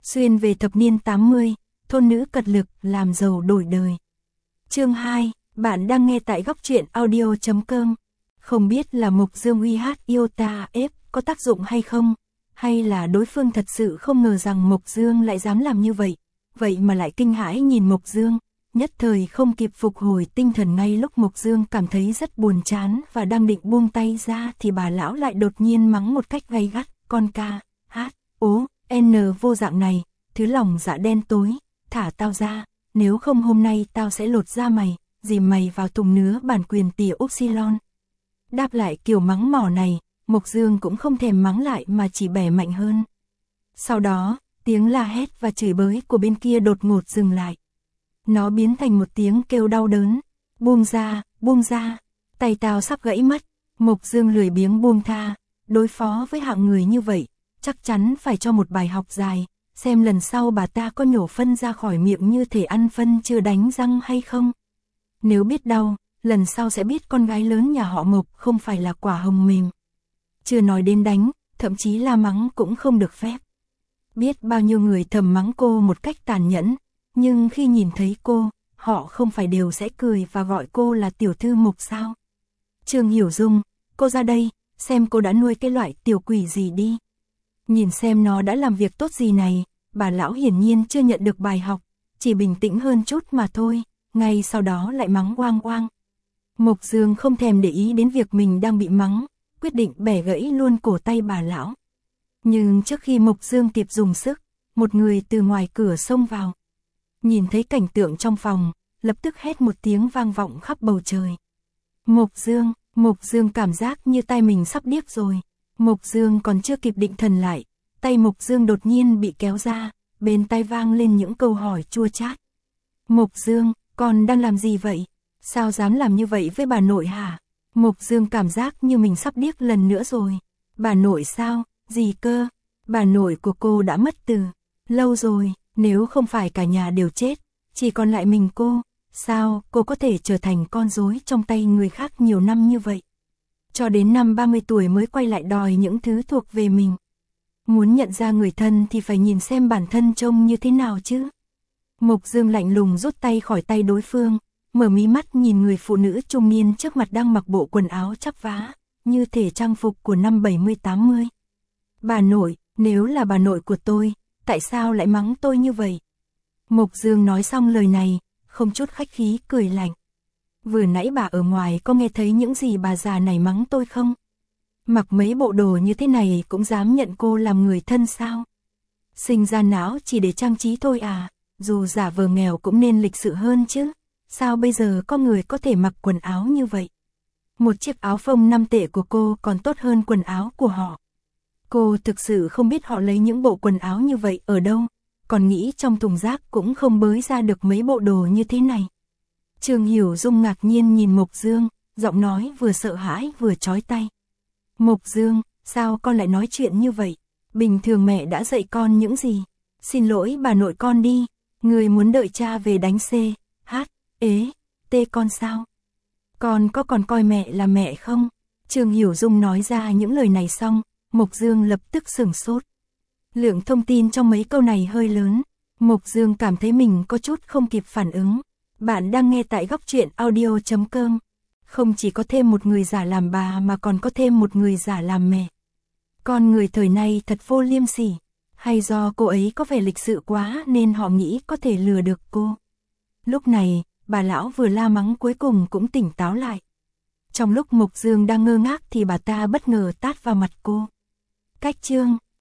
Xuyên về thập niên 80, thôn nữ cật lực làm giàu đổi đời. Chương 2, bạn đang nghe tại góc truyện audio.com. Không biết là Mộc Dương uy hát yêu ta ép có tác dụng hay không, hay là đối phương thật sự không ngờ rằng Mộc Dương lại dám làm như vậy, vậy mà lại kinh hãi nhìn Mộc Dương, nhất thời không kịp phục hồi tinh thần. Ngay lúc Mộc Dương cảm thấy rất buồn chán và đang định buông tay ra thì bà lão lại đột nhiên mắng một cách gay gắt, con ca, hát, ố, n vô dạng này, thứ lòng dạ đen tối, thả tao ra, nếu không hôm nay tao sẽ lột da mày, dìm mày vào thùng nứa bản quyền tỉa Upsilon. Đáp lại kiểu mắng mỏ này, Mộc Dương cũng không thèm mắng lại mà chỉ bẻ mạnh hơn. Sau đó, tiếng la hét và chửi bới của bên kia đột ngột dừng lại. Nó biến thành một tiếng kêu đau đớn, buông ra, tay tao sắp gãy mất. Mộc Dương lười biếng buông tha, đối phó với hạng người như vậy, chắc chắn phải cho một bài học dài, xem lần sau bà ta có nhổ phân ra khỏi miệng như thể ăn phân chưa đánh răng hay không. Nếu biết đau, lần sau sẽ biết con gái lớn nhà họ Mộc không phải là quả hồng mềm. Chưa nói đến đánh, thậm chí là mắng cũng không được phép. Biết bao nhiêu người thầm mắng cô một cách tàn nhẫn, nhưng khi nhìn thấy cô, họ không phải đều sẽ cười và gọi cô là tiểu thư Mộc sao? Trương Hiểu Dung, cô ra đây, xem cô đã nuôi cái loại tiểu quỷ gì đi. Nhìn xem nó đã làm việc tốt gì này, bà lão hiển nhiên chưa nhận được bài học, chỉ bình tĩnh hơn chút mà thôi, ngay sau đó lại mắng oang oang. Mộc Dương không thèm để ý đến việc mình đang bị mắng, quyết định bẻ gãy luôn cổ tay bà lão. Nhưng trước khi Mộc Dương kịp dùng sức, một người từ ngoài cửa xông vào. Nhìn thấy cảnh tượng trong phòng, lập tức hét một tiếng vang vọng khắp bầu trời. Mộc Dương cảm giác như tay mình sắp điếc rồi. Mộc Dương còn chưa kịp định thần lại, tay Mộc Dương đột nhiên bị kéo ra, bên tai vang lên những câu hỏi chua chát. Mộc Dương, con đang làm gì vậy? Sao dám làm như vậy với bà nội hả? Mộc Dương cảm giác như mình sắp điếc lần nữa rồi. Bà nội sao? Gì cơ? Bà nội của cô đã mất từ lâu rồi, nếu không phải cả nhà đều chết, chỉ còn lại mình cô, sao cô có thể trở thành con rối trong tay người khác nhiều năm như vậy? Cho đến năm 30 tuổi mới quay lại đòi những thứ thuộc về mình. Muốn nhận ra người thân thì phải nhìn xem bản thân trông như thế nào chứ. Mộc Dương lạnh lùng rút tay khỏi tay đối phương, mở mí mắt nhìn người phụ nữ trung niên trước mặt đang mặc bộ quần áo chắp vá, như thể trang phục của năm 70-80. Bà nội, nếu là bà nội của tôi, tại sao lại mắng tôi như vậy? Mộc Dương nói xong lời này, không chút khách khí cười lạnh. Vừa nãy bà ở ngoài có nghe thấy những gì bà già này mắng tôi không? Mặc mấy bộ đồ như thế này cũng dám nhận cô làm người thân sao? Sinh ra não chỉ để trang trí thôi à, dù giả vờ nghèo cũng nên lịch sự hơn chứ. Sao bây giờ có người có thể mặc quần áo như vậy? Một chiếc áo phông 5 tệ của cô còn tốt hơn quần áo của họ. Cô thực sự không biết họ lấy những bộ quần áo như vậy ở đâu, còn nghĩ trong thùng rác cũng không bới ra được mấy bộ đồ như thế này. Trương Hiểu Dung ngạc nhiên nhìn Mộc Dương, giọng nói vừa sợ hãi vừa chói tai. Mộc Dương, sao con lại nói chuyện như vậy? Bình thường mẹ đã dạy con những gì? Xin lỗi bà nội con đi, người muốn đợi cha về đánh C, H, ế, T con sao? Con có còn coi mẹ là mẹ không? Trương Hiểu Dung nói ra những lời này xong, Mộc Dương lập tức sửng sốt. Lượng thông tin trong mấy câu này hơi lớn, Mộc Dương cảm thấy mình có chút không kịp phản ứng. Bạn đang nghe tại góc truyện audio.com. Không chỉ có thêm một người giả làm bà mà còn có thêm một người giả làm mẹ. Con người thời nay thật vô liêm sỉ. Hay do cô ấy có vẻ lịch sự quá nên họ nghĩ có thể lừa được cô. Lúc này, bà lão vừa la mắng cuối cùng cũng tỉnh táo lại. Trong lúc Mộc Dương đang ngơ ngác thì bà ta bất ngờ tát vào mặt cô. Cách chương